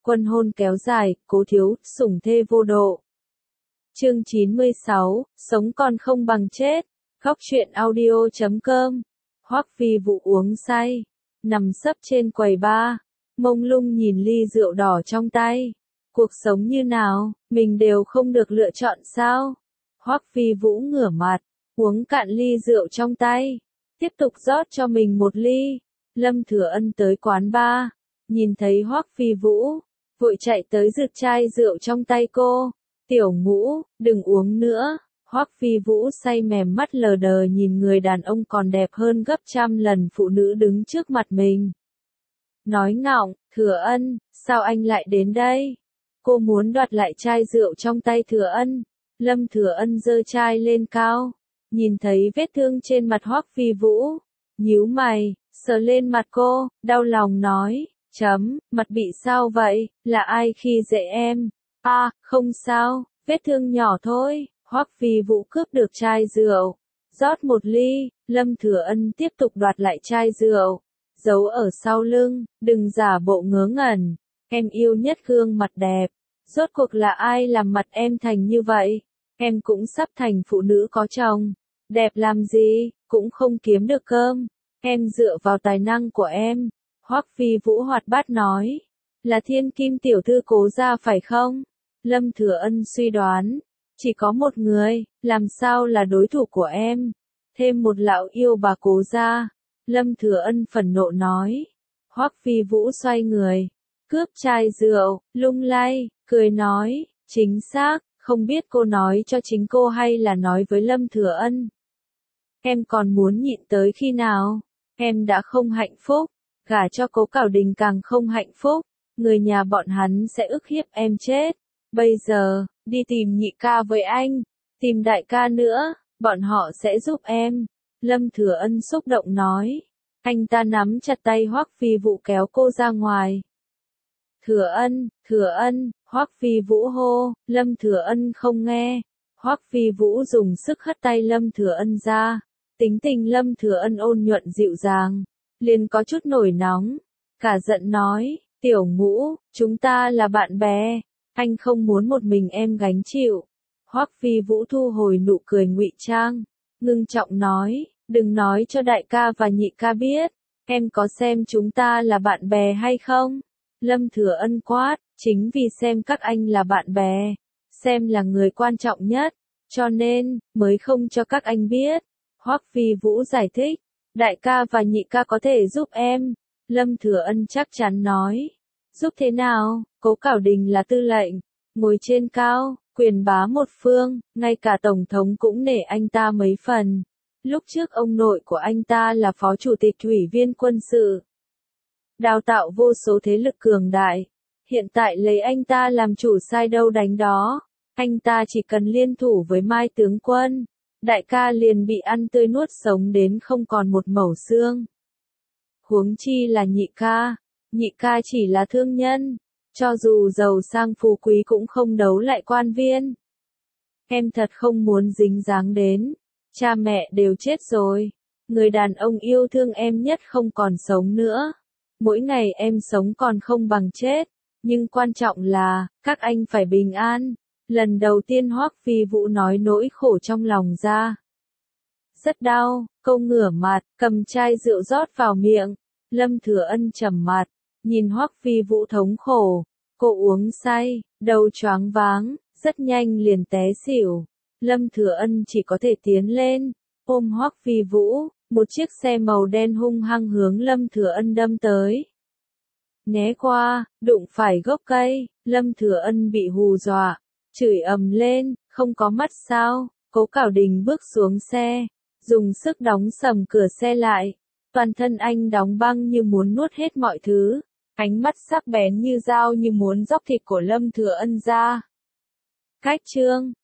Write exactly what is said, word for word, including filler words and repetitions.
Quân hôn kéo dài, cố thiếu, sủng thê vô độ. Chương chín mươi sáu, sống còn không bằng chết. Góc truyện audio chấm com. Hoắc Phi Vũ uống say, nằm sấp trên quầy bar, mông lung nhìn ly rượu đỏ trong tay. Cuộc sống như nào, mình đều không được lựa chọn sao? Hoắc Phi Vũ ngửa mặt, uống cạn ly rượu trong tay, tiếp tục rót cho mình một ly. Lâm Thừa Ân tới quán bar, nhìn thấy Hoắc Phi Vũ, vội chạy tới giật chai rượu trong tay cô. Tiểu Ngũ, đừng uống nữa. Hoắc Phi Vũ say mềm mắt lờ đờ nhìn người đàn ông còn đẹp hơn gấp trăm lần phụ nữ đứng trước mặt mình. Nói ngọng, Thừa Ân, sao anh lại đến đây? Cô muốn đoạt lại chai rượu trong tay Thừa Ân. Lâm Thừa Ân giơ chai lên cao, nhìn thấy vết thương trên mặt Hoắc Phi Vũ, nhíu mày, sờ lên mặt cô, đau lòng nói, chấm, mặt bị sao vậy, là ai khi dễ em? À, không sao, vết thương nhỏ thôi. Hoắc Phi Vũ cướp được chai rượu, rót một ly. Lâm Thừa Ân tiếp tục đoạt lại chai rượu, giấu ở sau lưng, đừng giả bộ ngớ ngẩn, em yêu nhất gương mặt đẹp. Rốt cuộc là ai làm mặt em thành như vậy? Em cũng sắp thành phụ nữ có chồng, đẹp làm gì, cũng không kiếm được cơm. Em dựa vào tài năng của em. Hoắc Phi Vũ hoạt bát nói, là thiên kim tiểu thư Cố gia phải không? Lâm Thừa Ân suy đoán, chỉ có một người, làm sao là đối thủ của em? Thêm một lão yêu bà Cố gia. Lâm Thừa Ân phẫn nộ nói. Hoắc Phi Vũ xoay người, cướp chai rượu, lung lay, cười nói, chính xác, không biết cô nói cho chính cô hay là nói với Lâm Thừa Ân. Em còn muốn nhịn tới khi nào? Em đã không hạnh phúc, gả cho Cố Cảo Đình càng không hạnh phúc, người nhà bọn hắn sẽ ức hiếp em chết. Bây giờ, đi tìm nhị ca với anh, tìm đại ca nữa, bọn họ sẽ giúp em. Lâm Thừa Ân xúc động nói. Anh ta nắm chặt tay Hoắc Phi Vũ kéo cô ra ngoài. Thừa Ân, Thừa Ân, Hoắc Phi Vũ hô. Lâm Thừa Ân không nghe. Hoắc Phi Vũ dùng sức hất tay Lâm Thừa Ân ra. Tính tình Lâm Thừa Ân ôn nhuận dịu dàng, liền có chút nổi nóng, cả giận nói, Tiểu Ngũ, chúng ta là bạn bè, anh không muốn một mình em gánh chịu. Hoắc Phi Vũ thu hồi nụ cười ngụy trang, ngưng trọng nói, đừng nói cho đại ca và nhị ca biết, em có xem chúng ta là bạn bè hay không? Lâm Thừa Ân quát, chính vì xem các anh là bạn bè, xem là người quan trọng nhất, cho nên, mới không cho các anh biết. Hoắc Phi Vũ giải thích, đại ca và nhị ca có thể giúp em. Lâm Thừa Ân chắc chắn nói, giúp thế nào? Cố Cảo Đình là tư lệnh, ngồi trên cao, quyền bá một phương, ngay cả tổng thống cũng nể anh ta mấy phần. Lúc trước ông nội của anh ta là phó chủ tịch ủy viên quân sự, đào tạo vô số thế lực cường đại, hiện tại lấy anh ta làm chủ sai đâu đánh đó, anh ta chỉ cần liên thủ với Mai tướng quân, đại ca liền bị ăn tươi nuốt sống đến không còn một mẩu xương. Huống chi là nhị ca, nhị ca chỉ là thương nhân, cho dù giàu sang phú quý cũng không đấu lại quan viên. Em thật không muốn dính dáng đến, cha mẹ đều chết rồi, người đàn ông yêu thương em nhất không còn sống nữa. Mỗi ngày em sống còn không bằng chết, nhưng quan trọng là, các anh phải bình an. Lần đầu tiên Hoắc Phi Vũ nói nỗi khổ trong lòng ra. Rất đau, câu ngửa mặt, cầm chai rượu rót vào miệng. Lâm Thừa Ân trầm mặt, nhìn Hoắc Phi Vũ thống khổ. Cô uống say, đầu choáng váng, rất nhanh liền té xỉu. Lâm Thừa Ân chỉ có thể tiến lên, ôm Hoắc Phi Vũ. Một chiếc xe màu đen hung hăng hướng Lâm Thừa Ân đâm tới. Né qua, đụng phải gốc cây, Lâm Thừa Ân bị hù dọa, chửi ầm lên, không có mắt sao? Cố Cảo Đình bước xuống xe, dùng sức đóng sầm cửa xe lại. Toàn thân anh đóng băng như muốn nuốt hết mọi thứ, ánh mắt sắc bén như dao như muốn róc thịt của Lâm Thừa Ân ra. Cách chương